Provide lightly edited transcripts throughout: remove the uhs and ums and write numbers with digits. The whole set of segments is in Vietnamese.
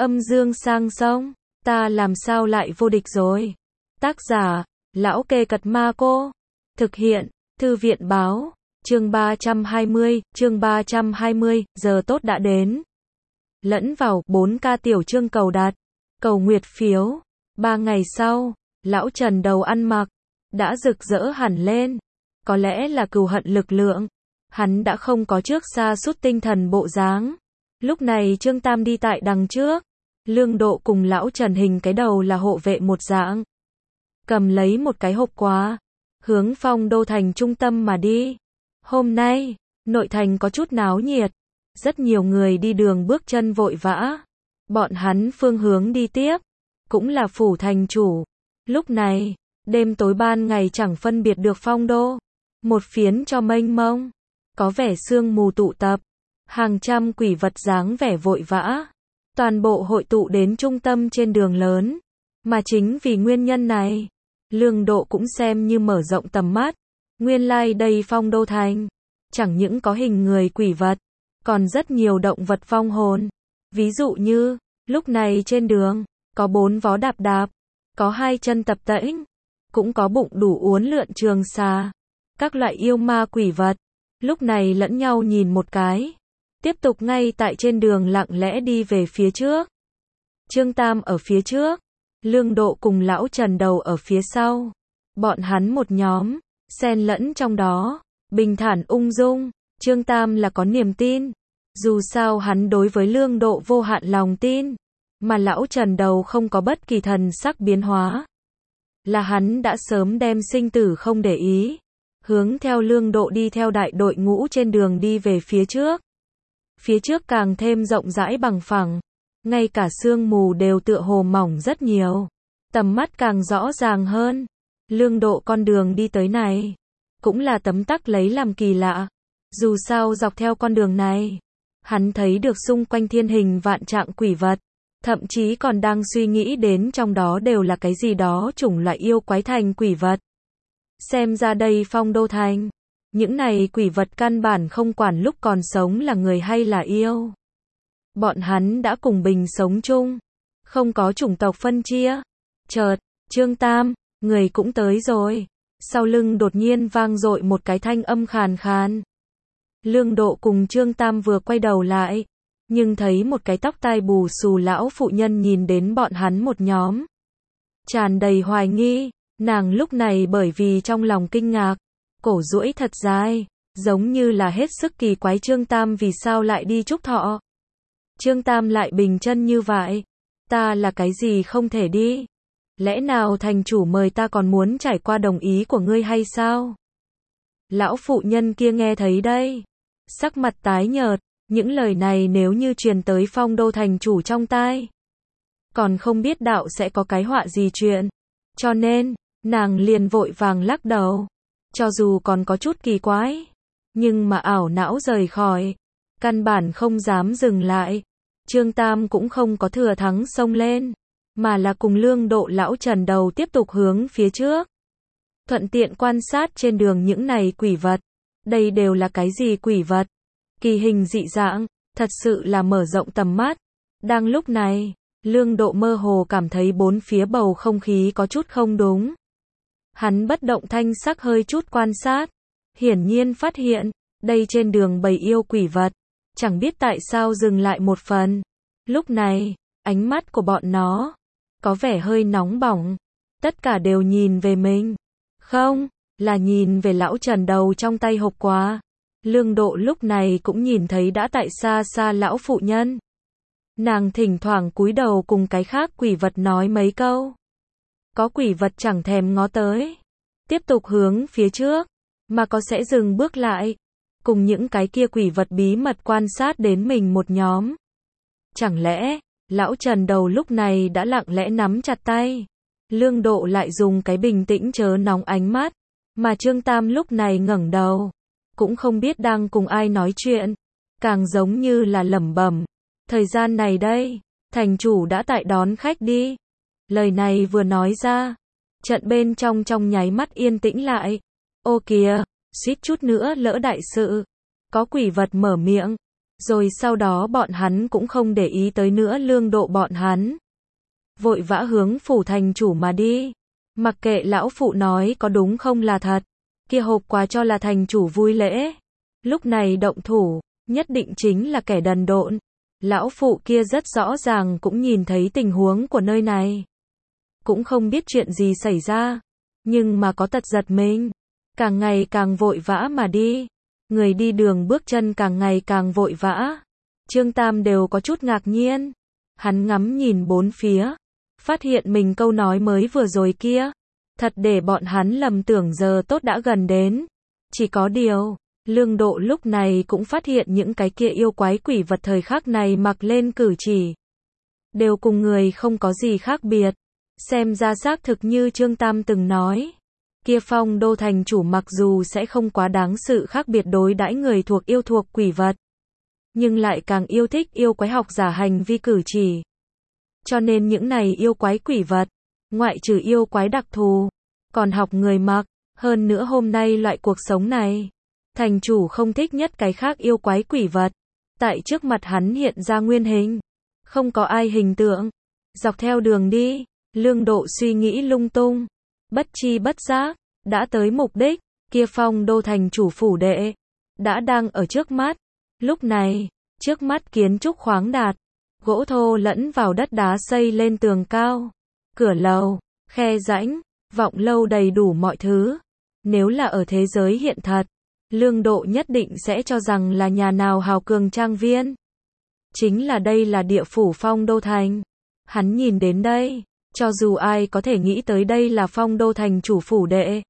Âm dương sang sông, ta làm sao lại vô địch rồi. Tác giả, Lão Kê Cật Ma Cô. Thực hiện, Thư viện Báo. Chương 320, giờ tốt đã đến. Lẫn vào 4K tiểu chương cầu đặt, cầu nguyệt phiếu. 3 ngày sau, lão Trần đầu ăn mặc đã rực rỡ hẳn lên. Có lẽ là cừu hận lực lượng, hắn đã không có trước sa sút tinh thần bộ dáng. Lúc này Trương Tam đi tại đằng trước, Lương Độ cùng lão Trần hình cái đầu là hộ vệ một dạng, cầm lấy một cái hộp quà, hướng Phong Đô thành trung tâm mà đi. Hôm nay, nội thành có chút náo nhiệt, rất nhiều người đi đường bước chân vội vã. Bọn hắn phương hướng đi tiếp, cũng là phủ thành chủ. Lúc này, đêm tối ban ngày chẳng phân biệt được Phong Đô. Một phiến cho mênh mông, có vẻ sương mù tụ tập, hàng trăm quỷ vật dáng vẻ vội vã. Toàn bộ hội tụ đến trung tâm trên đường lớn. Mà chính vì nguyên nhân này, Lương Độ cũng xem như mở rộng tầm mắt. Nguyên lai đây Phong Đô thành, chẳng những có hình người quỷ vật, còn rất nhiều động vật vong hồn. Ví dụ như, lúc này trên đường, có 4 vó đạp đạp, có 2 chân tập tễnh, cũng có bụng đủ uốn lượn trường xà. Các loại yêu ma quỷ vật, lúc này lẫn nhau nhìn một cái, tiếp tục ngay tại trên đường lặng lẽ đi về phía trước. Trương Tam ở phía trước, Lương Độ cùng lão Trần đầu ở phía sau. Bọn hắn một nhóm, xen lẫn trong đó, bình thản ung dung. Trương Tam là có niềm tin, dù sao hắn đối với Lương Độ vô hạn lòng tin, mà lão Trần đầu không có bất kỳ thần sắc biến hóa. Là hắn đã sớm đem sinh tử không để ý, hướng theo Lương Độ đi theo đại đội ngũ trên đường đi về phía trước. Phía trước càng thêm rộng rãi bằng phẳng, ngay cả sương mù đều tựa hồ mỏng rất nhiều, tầm mắt càng rõ ràng hơn. Lương Độ con đường đi tới này, cũng là tấm tắc lấy làm kỳ lạ. Dù sao dọc theo con đường này, hắn thấy được xung quanh thiên hình vạn trạng quỷ vật, thậm chí còn đang suy nghĩ đến trong đó đều là cái gì đó chủng loại yêu quái thành quỷ vật. Xem ra đây Phong Đô thành, những này quỷ vật căn bản không quản lúc còn sống là người hay là yêu. Bọn hắn đã cùng bình sống chung, không có chủng tộc phân chia. Chợt, Trương Tam, người cũng tới rồi. Sau lưng đột nhiên vang dội một cái thanh âm khàn khàn. Lương Độ cùng Trương Tam vừa quay đầu lại, nhưng thấy một cái tóc tai bù xù lão phụ nhân nhìn đến bọn hắn một nhóm, tràn đầy hoài nghi. Nàng lúc này bởi vì trong lòng kinh ngạc, cổ duỗi thật dài, giống như là hết sức kỳ quái Trương Tam vì sao lại đi chúc thọ. Trương Tam lại bình chân như vậy, ta là cái gì không thể đi? Lẽ nào thành chủ mời ta còn muốn trải qua đồng ý của ngươi hay sao? Lão phụ nhân kia nghe thấy đây, sắc mặt tái nhợt, những lời này nếu như truyền tới Phong Đô thành chủ trong tai, còn không biết đạo sẽ có cái họa gì chuyện. Cho nên, nàng liền vội vàng lắc đầu, cho dù còn có chút kỳ quái, nhưng mà ảo não rời khỏi, căn bản không dám dừng lại. Trương Tam cũng không có thừa thắng xông lên, mà là cùng Lương Độ lão Trần đầu tiếp tục hướng phía trước, thuận tiện quan sát trên đường những này quỷ vật. Đây đều là cái gì quỷ vật? Kỳ hình dị dạng, thật sự là mở rộng tầm mắt. Đang lúc này, Lương Độ mơ hồ cảm thấy bốn phía bầu không khí có chút không đúng. Hắn bất động thanh sắc hơi chút quan sát, hiển nhiên phát hiện, đây trên đường bầy yêu quỷ vật, chẳng biết tại sao dừng lại một phần. Lúc này, ánh mắt của bọn nó có vẻ hơi nóng bỏng, tất cả đều nhìn về mình. Không, là nhìn về lão Trần đầu trong tay hộp quà. Lương Độ lúc này cũng nhìn thấy đã tại xa xa lão phụ nhân. Nàng thỉnh thoảng cúi đầu cùng cái khác quỷ vật nói mấy câu. Có quỷ vật chẳng thèm ngó tới, tiếp tục hướng phía trước, mà có sẽ dừng bước lại, cùng những cái kia quỷ vật bí mật quan sát đến mình một nhóm. Chẳng lẽ, lão Trần đầu lúc này đã lặng lẽ nắm chặt tay. Lương Độ lại dùng cái bình tĩnh chớ nóng ánh mắt, mà Trương Tam lúc này ngẩng đầu, cũng không biết đang cùng ai nói chuyện, càng giống như là lẩm bẩm. Thời gian này đây, thành chủ đã tại đón khách đi. Lời này vừa nói ra, trận bên trong nháy mắt yên tĩnh lại. Ô kìa, suýt chút nữa lỡ đại sự. Có quỷ vật mở miệng, Rồi sau đó bọn hắn cũng không để ý tới nữa Lương Độ bọn hắn. Vội vã hướng phủ thành chủ mà đi. Mặc kệ lão phụ nói có đúng không là thật. Kia hộp quà cho là thành chủ vui lễ. Lúc này động thủ, nhất định chính là kẻ đần độn. Lão phụ kia rất rõ ràng cũng nhìn thấy tình huống của nơi này. Cũng không biết chuyện gì xảy ra. Nhưng mà có tật giật mình. Càng ngày càng vội vã mà đi. Người đi đường bước chân càng ngày càng vội vã. Trương Tam đều có chút ngạc nhiên. Hắn ngắm nhìn bốn phía. Phát hiện mình câu nói mới vừa rồi kia. Thật để bọn hắn lầm tưởng giờ tốt đã gần đến. Chỉ có điều, Lương Độ lúc này cũng phát hiện những cái kia yêu quái quỷ vật thời khắc này mặc lên cử chỉ. Đều cùng người không có gì khác biệt. Xem ra xác thực như Trương Tam từng nói. Kia Phong Đô thành chủ mặc dù sẽ không quá đáng sự khác biệt đối đãi người thuộc yêu thuộc quỷ vật. Nhưng lại càng yêu thích yêu quái học giả hành vi cử chỉ. Cho nên những này yêu quái quỷ vật, ngoại trừ yêu quái đặc thù, còn học người mặc. Hơn nữa hôm nay loại cuộc sống này, thành chủ không thích nhất cái khác yêu quái quỷ vật. Tại trước mặt hắn hiện ra nguyên hình. Không có ai hình tượng. Dọc theo đường đi, Lương Độ suy nghĩ lung tung. Bất chi bất giác, đã tới mục đích, kia Phong Đô thành chủ phủ đệ. Đã đang ở trước mắt. Lúc này, trước mắt kiến trúc khoáng đạt. Gỗ thô lẫn vào đất đá xây lên tường cao. Cửa lầu, khe rãnh, vọng lâu đầy đủ mọi thứ. Nếu là ở thế giới hiện thật, Lương Độ nhất định sẽ cho rằng là nhà nào hào cường trang viên. Chính là đây là địa phủ Phong Đô thành. Hắn nhìn đến đây, cho dù ai có thể nghĩ tới đây là Phong Đô thành chủ phủ đệ.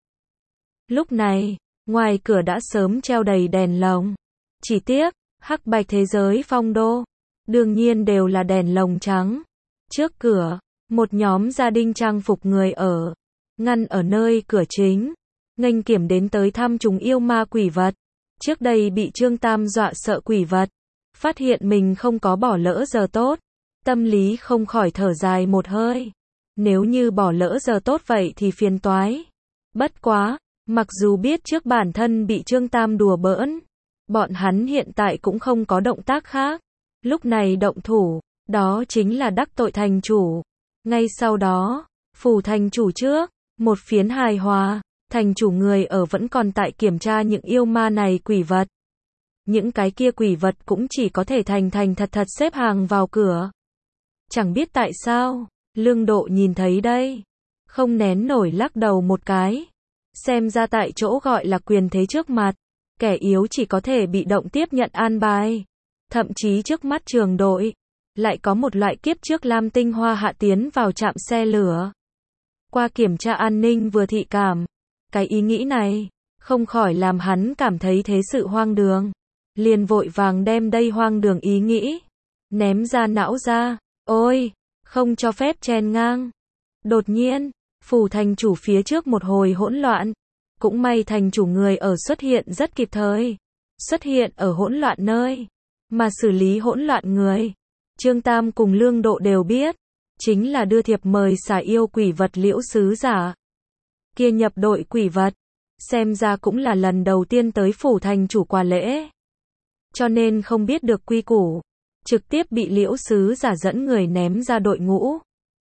Lúc này, ngoài cửa đã sớm treo đầy đèn lồng. Chỉ tiếc, hắc bạch thế giới Phong Đô, đương nhiên đều là đèn lồng trắng. Trước cửa, một nhóm gia đình trang phục người ở, ngăn ở nơi cửa chính, nghênh kiểm đến tới thăm chúng yêu ma quỷ vật. Trước đây bị Trương Tam dọa sợ quỷ vật, phát hiện mình không có bỏ lỡ giờ tốt, tâm lý không khỏi thở dài một hơi. Nếu như bỏ lỡ giờ tốt vậy thì phiền toái. Bất quá, mặc dù biết trước bản thân bị Trương Tam đùa bỡn, bọn hắn hiện tại cũng không có động tác khác. Lúc này động thủ, đó chính là đắc tội thành chủ. Ngay sau đó, phủ thành chủ trước, một phiến hài hòa, thành chủ người ở vẫn còn tại kiểm tra những yêu ma này quỷ vật. Những cái kia quỷ vật cũng chỉ có thể thành thật xếp hàng vào cửa. Chẳng biết tại sao, Lương Độ nhìn thấy đây, không nén nổi lắc đầu một cái. Xem ra tại chỗ gọi là quyền thế trước mặt, kẻ yếu chỉ có thể bị động tiếp nhận an bài. Thậm chí trước mắt trường đội, lại có một loại kiếp trước Lam Tinh Hoa Hạ tiến vào trạm xe lửa. Qua kiểm tra an ninh vừa thị cảm, cái ý nghĩ này, không khỏi làm hắn cảm thấy thế sự hoang đường. Liền vội vàng đem đây hoang đường ý nghĩ, ném ra não ra. Ôi, không cho phép chen ngang. Đột nhiên, phủ thành chủ phía trước một hồi hỗn loạn. Cũng may thành chủ người ở xuất hiện rất kịp thời. Xuất hiện ở hỗn loạn nơi. Mà xử lý hỗn loạn người, Trương Tam cùng Lương Độ đều biết. Chính là đưa thiệp mời xả yêu quỷ vật Liễu sứ giả. Kia nhập đội quỷ vật. Xem ra cũng là lần đầu tiên tới phủ thành chủ quà lễ. Cho nên không biết được quy củ. Trực tiếp bị Liễu sứ giả dẫn người ném ra đội ngũ.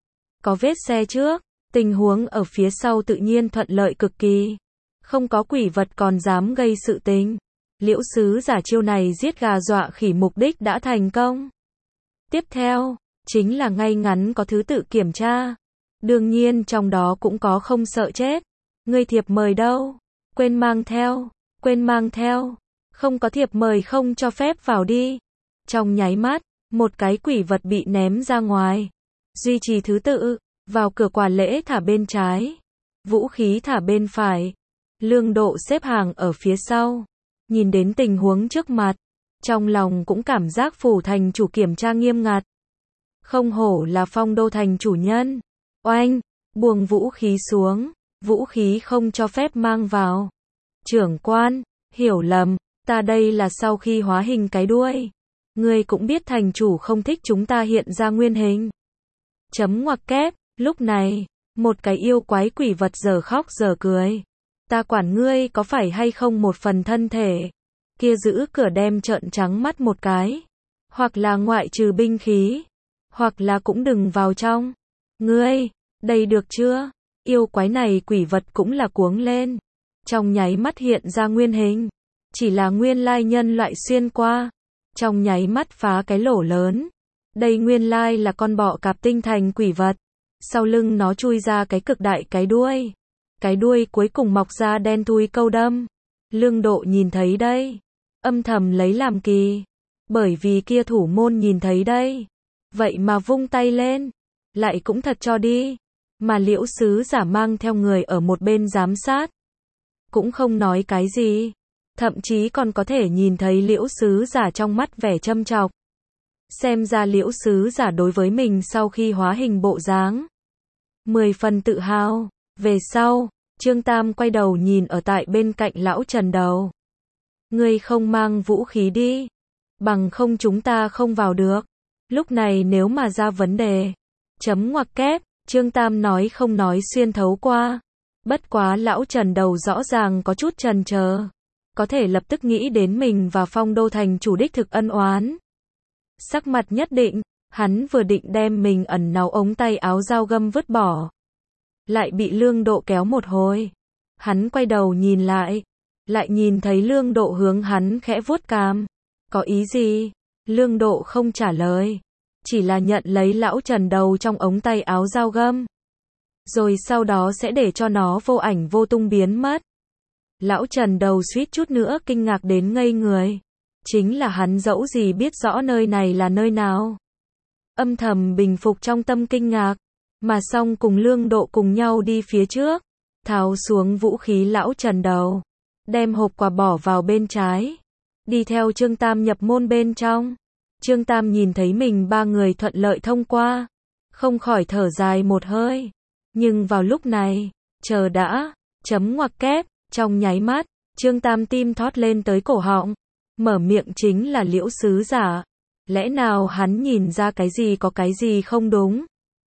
Có vết xe trước, tình huống ở phía sau tự nhiên thuận lợi cực kỳ. Không có quỷ vật còn dám gây sự tình. Liễu sứ giả chiêu này giết gà dọa khỉ mục đích đã thành công. Tiếp theo, chính là ngay ngắn có thứ tự kiểm tra. Đương nhiên trong đó cũng có không sợ chết. Người thiệp mời đâu? Quên mang theo. Không có thiệp mời không cho phép vào đi. Trong nháy mắt, một cái quỷ vật bị ném ra ngoài. Duy trì thứ tự, vào cửa quà lễ thả bên trái. Vũ khí thả bên phải. Lương Độ xếp hàng ở phía sau. Nhìn đến tình huống trước mặt, trong lòng cũng cảm giác phủ thành chủ kiểm tra nghiêm ngặt. Không hổ là Phong Đô thành chủ nhân. Oanh, buông vũ khí xuống, vũ khí không cho phép mang vào. Trưởng quan, hiểu lầm, ta đây là sau khi hóa hình cái đuôi. Ngươi cũng biết thành chủ không thích chúng ta hiện ra nguyên hình. Chấm ngoặc kép, lúc này, một cái yêu quái quỷ vật giờ khóc giờ cười. Ta quản ngươi có phải hay không một phần thân thể. kia giữ cửa đem trợn trắng mắt một cái. Hoặc là ngoại trừ binh khí, hoặc là cũng đừng vào trong. Ngươi, đây được chưa? Yêu quái này quỷ vật cũng là cuống lên. Trong nháy mắt hiện ra nguyên hình. Chỉ là nguyên lai nhân loại xuyên qua. Trong nháy mắt phá cái lỗ lớn. Đây nguyên lai là con bọ cạp tinh thành quỷ vật. Sau lưng nó chui ra cái cực đại cái đuôi. Cái đuôi cuối cùng mọc ra đen thui câu đâm. Lương Độ nhìn thấy đây. Âm thầm lấy làm kỳ. Bởi vì kia thủ môn nhìn thấy đây. Vậy mà vung tay lên. Lại cũng thật cho đi. Mà Liễu sứ giả mang theo người ở một bên giám sát. Cũng không nói cái gì. Thậm chí còn có thể nhìn thấy Liễu sứ giả trong mắt vẻ châm chọc. Xem ra Liễu sứ giả đối với mình sau khi hóa hình bộ dáng 10 phần tự hào. Về sau, Trương Tam quay đầu nhìn ở tại bên cạnh lão Trần đầu. Ngươi không mang vũ khí đi. Bằng không chúng ta không vào được. Lúc này nếu mà ra vấn đề. Chấm ngoặc kép, Trương Tam nói không nói xuyên thấu qua. Bất quá lão Trần đầu rõ ràng có chút chần chờ. Có thể lập tức nghĩ đến mình và Phong Đô thành chủ đích thực ân oán. Sắc mặt nhất định, hắn vừa định đem mình ẩn náu ống tay áo dao găm vứt bỏ. Lại bị Lương Độ kéo một hồi. Hắn quay đầu nhìn lại. Lại nhìn thấy Lương Độ hướng hắn khẽ vuốt cằm. Có ý gì? Lương Độ không trả lời. Chỉ là nhận lấy lão Trần đầu trong ống tay áo dao găm. Rồi sau đó sẽ để cho nó vô ảnh vô tung biến mất. Lão Trần đầu suýt chút nữa kinh ngạc đến ngây người. Chính là hắn dẫu gì biết rõ nơi này là nơi nào. Âm thầm bình phục trong tâm kinh ngạc. Mà xong cùng Lương Độ cùng nhau đi phía trước. Tháo xuống vũ khí lão Trần đầu. Đem hộp quà bỏ vào bên trái. Đi theo Trương Tam nhập môn bên trong. Trương Tam nhìn thấy mình ba người thuận lợi thông qua. Không khỏi thở dài một hơi. Nhưng vào lúc này, chờ đã, chấm ngoặc kép, trong nháy mắt, Trương Tam tim thót lên tới cổ họng. Mở miệng chính là Liễu sứ giả. Lẽ nào hắn nhìn ra cái gì có cái gì không đúng?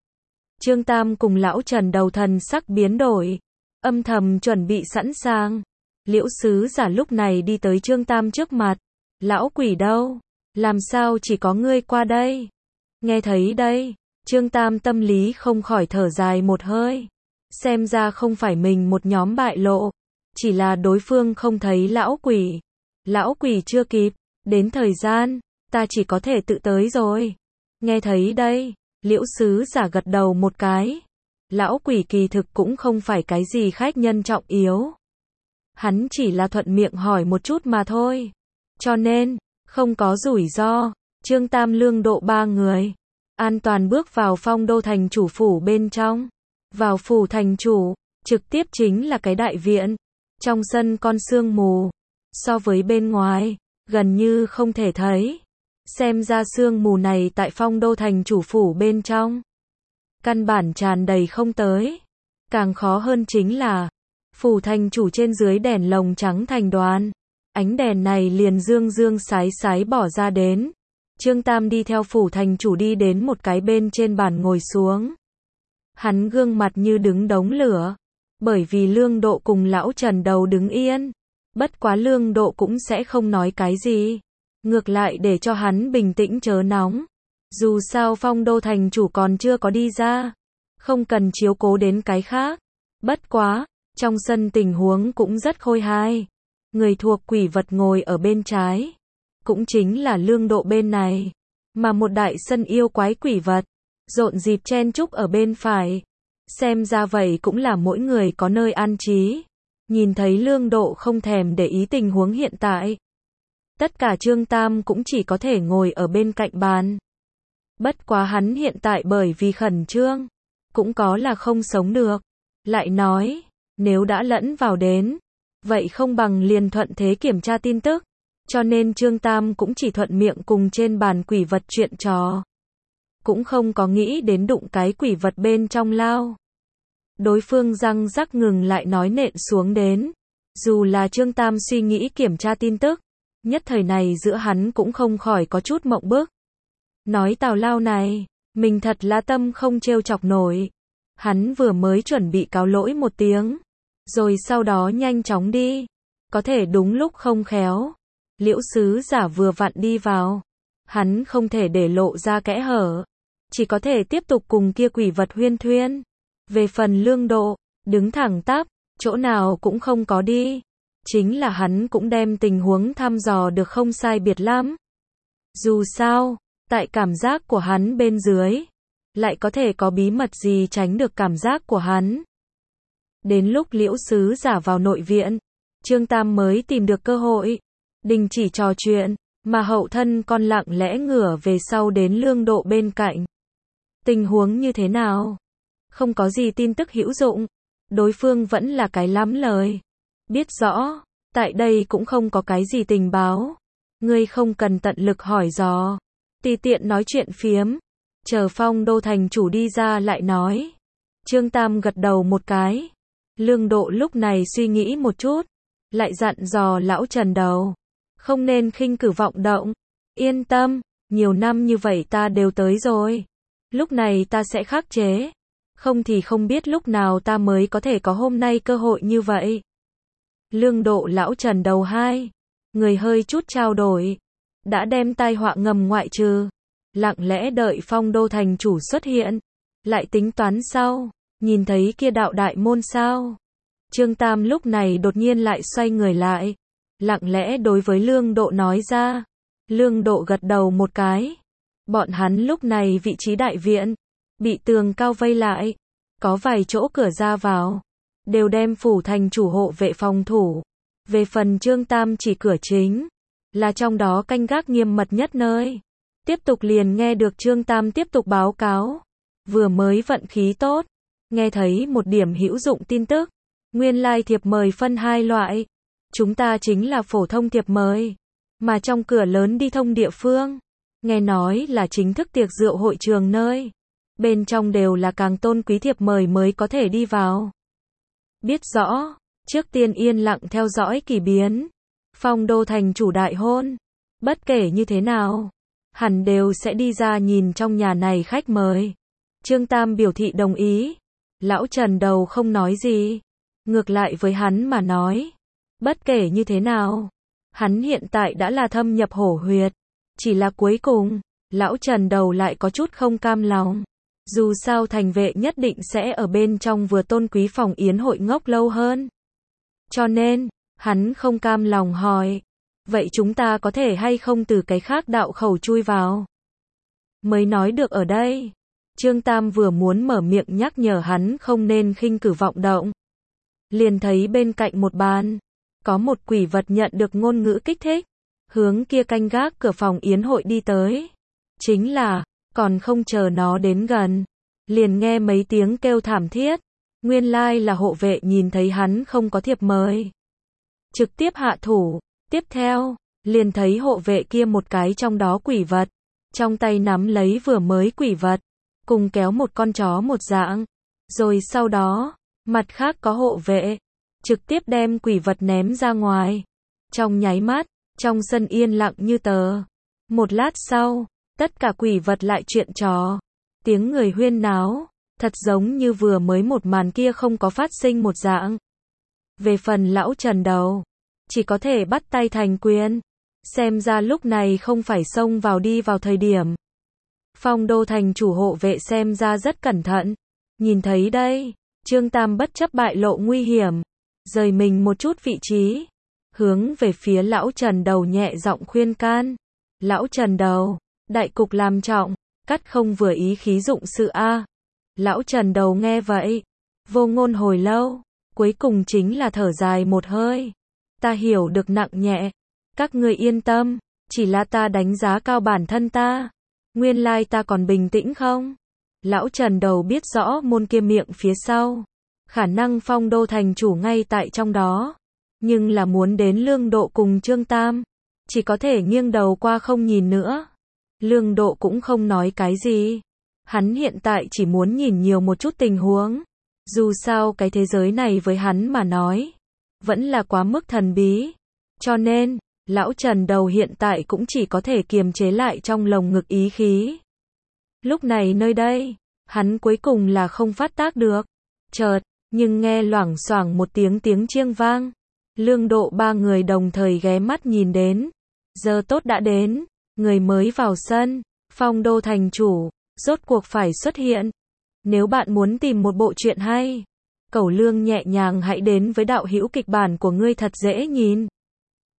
Trương Tam cùng lão Trần đầu thần sắc biến đổi. Âm thầm chuẩn bị sẵn sàng. Liễu sứ giả lúc này đi tới Trương Tam trước mặt. Lão quỷ đâu? Làm sao chỉ có ngươi qua đây? Nghe thấy đây, Trương Tam tâm lý không khỏi thở dài một hơi. Xem ra không phải mình một nhóm bại lộ. Chỉ là đối phương không thấy lão quỷ. Lão quỷ chưa kịp. Đến thời gian, ta chỉ có thể tự tới rồi. Nghe thấy đây, Liễu sứ giả gật đầu một cái. Lão quỷ kỳ thực cũng không phải cái gì khách nhân trọng yếu. Hắn chỉ là thuận miệng hỏi một chút mà thôi. Cho nên, không có rủi ro. Trương Tam Lương Độ ba người an toàn bước vào Phong Đô thành chủ phủ bên trong. Vào phủ thành chủ, trực tiếp chính là cái đại viện. Trong sân con sương mù. So với bên ngoài, gần như không thể thấy. Xem ra sương mù này tại Phong Đô thành chủ phủ bên trong. Căn bản tràn đầy không tới. Càng khó hơn chính là, phủ thành chủ trên dưới đèn lồng trắng thành đoàn. Ánh đèn này liền dương dương sái sái bỏ ra đến. Trương Tam đi theo phủ thành chủ đi đến một cái bên trên bàn ngồi xuống. Hắn gương mặt như đứng đống lửa. Bởi vì Lương Độ cùng lão Trần đầu đứng yên. Bất quá Lương Độ cũng sẽ không nói cái gì. Ngược lại để cho hắn bình tĩnh chớ nóng. Dù sao Phong Đô thành chủ còn chưa có đi ra. Không cần chiếu cố đến cái khác. Bất quá, trong sân tình huống cũng rất khôi hài. Người thuộc quỷ vật ngồi ở bên trái. Cũng chính là Lương Độ bên này. Mà một đại sân yêu quái quỷ vật. Rộn dịp chen chúc ở bên phải. Xem ra vậy cũng là mỗi người có nơi an trí. Nhìn thấy Lương Độ không thèm để ý tình huống hiện tại. Tất cả Trương Tam cũng chỉ có thể ngồi ở bên cạnh bàn. Bất quá hắn hiện tại bởi vì khẩn trương. Cũng có là không sống được. Lại nói, nếu đã lẫn vào đến. Vậy không bằng liền thuận thế kiểm tra tin tức. Cho nên Trương Tam cũng chỉ thuận miệng cùng trên bàn quỷ vật chuyện trò. Cũng không có nghĩ đến đụng cái quỷ vật bên trong lao. Đối phương răng rắc ngừng lại nói nện xuống đến. Dù là Trương Tam suy nghĩ kiểm tra tin tức. Nhất thời này giữa hắn cũng không khỏi có chút mộng bức. Nói tào lao này, mình thật là tâm không trêu chọc nổi. Hắn vừa mới chuẩn bị cáo lỗi một tiếng. Rồi sau đó nhanh chóng đi. Có thể đúng lúc không khéo. Liễu sứ giả vừa vặn đi vào. Hắn không thể để lộ ra kẽ hở. Chỉ có thể tiếp tục cùng kia quỷ vật huyên thuyên. Về phần Lương Độ, đứng thẳng tắp, chỗ nào cũng không có đi. Chính là hắn cũng đem tình huống thăm dò được không sai biệt lắm. Dù sao, tại cảm giác của hắn bên dưới, lại có thể có bí mật gì tránh được cảm giác của hắn. Đến lúc Liễu sứ giả vào nội viện, Trương Tam mới tìm được cơ hội, đình chỉ trò chuyện, mà hậu thân con lặng lẽ ngửa về sau đến Lương Độ bên cạnh. Tình huống như thế nào? Không có gì tin tức hữu dụng, đối phương vẫn là cái lắm lời. Biết rõ, tại đây cũng không có cái gì tình báo. Ngươi không cần tận lực hỏi dò, tùy tiện nói chuyện phiếm, chờ Phong Đô thành chủ đi ra lại nói. Trương Tam gật đầu một cái. Lương Độ lúc này suy nghĩ một chút, lại dặn dò lão Trần Đầu, không nên khinh cử vọng động. Yên tâm, nhiều năm như vậy ta đều tới rồi. Lúc này ta sẽ khắc chế, không thì không biết lúc nào ta mới có thể có hôm nay cơ hội như vậy. Lương Độ lão Trần Đầu hai người hơi chút trao đổi, đã đem tai họa ngầm ngoại trừ, lặng lẽ đợi Phong Đô thành chủ xuất hiện, lại tính toán sau. Nhìn thấy kia đạo đại môn sao? Trương Tam lúc này đột nhiên lại xoay người lại, lặng lẽ đối với Lương Độ nói ra. Lương Độ gật đầu một cái. Bọn hắn lúc này vị trí đại viện, bị tường cao vây lại, có vài chỗ cửa ra vào, đều đem phủ thành chủ hộ vệ phòng thủ. Về phần Trương Tam chỉ cửa chính, là trong đó canh gác nghiêm mật nhất nơi. Tiếp tục liền nghe được Trương Tam tiếp tục báo cáo. Vừa mới vận khí tốt, nghe thấy một điểm hữu dụng tin tức. Nguyên lai thiệp mời phân hai loại. Chúng ta chính là phổ thông thiệp mời, mà trong cửa lớn đi thông địa phương, nghe nói là chính thức tiệc rượu hội trường nơi. Bên trong đều là càng tôn quý thiệp mời mới có thể đi vào. Biết rõ, trước tiên yên lặng theo dõi kỳ biến. Phong Đô thành chủ đại hôn, bất kể như thế nào, hẳn đều sẽ đi ra nhìn trong nhà này khách mời. Trương Tam biểu thị đồng ý. Lão Trần Đầu không nói gì. Ngược lại với hắn mà nói, bất kể như thế nào, hắn hiện tại đã là thâm nhập hổ huyệt. Chỉ là cuối cùng, lão Trần Đầu lại có chút không cam lòng. Dù sao thành vệ nhất định sẽ ở bên trong vừa tôn quý phòng yến hội ngốc lâu hơn. Cho nên, hắn không cam lòng hỏi, vậy chúng ta có thể hay không từ cái khác đạo khẩu chui vào? Mới nói được ở đây. Trương Tam vừa muốn mở miệng nhắc nhở hắn không nên khinh cử vọng động, liền thấy bên cạnh một bàn, có một quỷ vật nhận được ngôn ngữ kích thích, hướng kia canh gác cửa phòng yến hội đi tới. Chính là, còn không chờ nó đến gần, liền nghe mấy tiếng kêu thảm thiết. Nguyên lai là hộ vệ nhìn thấy hắn không có thiệp mời, trực tiếp hạ thủ. Tiếp theo, liền thấy hộ vệ kia một cái trong đó quỷ vật, trong tay nắm lấy vừa mới quỷ vật, cùng kéo một con chó một dạng. Rồi sau đó, mặt khác có hộ vệ, trực tiếp đem quỷ vật ném ra ngoài. Trong nháy mắt, trong sân yên lặng như tờ. Một lát sau, tất cả quỷ vật lại chuyện trò. Tiếng người huyên náo, thật giống như vừa mới một màn kia không có phát sinh một dạng. Về phần lão Trần Đầu, chỉ có thể bắt tay thành quyền. Xem ra lúc này không phải xông vào đi vào thời điểm. Phong Đô thành chủ hộ vệ xem ra rất cẩn thận. Nhìn thấy đây, Trương Tam bất chấp bại lộ nguy hiểm, rời mình một chút vị trí, hướng về phía lão Trần Đầu nhẹ giọng khuyên can. Lão Trần Đầu, đại cục làm trọng, cắt không vừa ý khí dụng sự a. Lão Trần Đầu nghe vậy, vô ngôn hồi lâu, cuối cùng chính là thở dài một hơi. Ta hiểu được nặng nhẹ, các ngươi yên tâm, chỉ là ta đánh giá cao bản thân ta. Nguyên lai ta còn bình tĩnh không? Lão Trần Đầu biết rõ môn kia miệng phía sau, khả năng Phong Đô thành chủ ngay tại trong đó, nhưng là muốn đến Lương Độ cùng Trương Tam, chỉ có thể nghiêng đầu qua không nhìn nữa. Lương Độ cũng không nói cái gì, hắn hiện tại chỉ muốn nhìn nhiều một chút tình huống. Dù sao cái thế giới này với hắn mà nói, vẫn là quá mức thần bí. Cho nên, lão Trần Đầu hiện tại cũng chỉ có thể kiềm chế lại trong lồng ngực ý khí. Lúc này nơi đây, hắn cuối cùng là không phát tác được. Chợt, nhưng nghe loảng xoảng một tiếng chiêng vang. Lương Độ ba người đồng thời ghé mắt nhìn đến. Giờ tốt đã đến, người mới vào sân, Phong Đô thành chủ, rốt cuộc phải xuất hiện. Nếu bạn muốn tìm một bộ truyện hay, Cẩu Lương nhẹ nhàng hãy đến với đạo hữu kịch bản của ngươi thật dễ nhìn.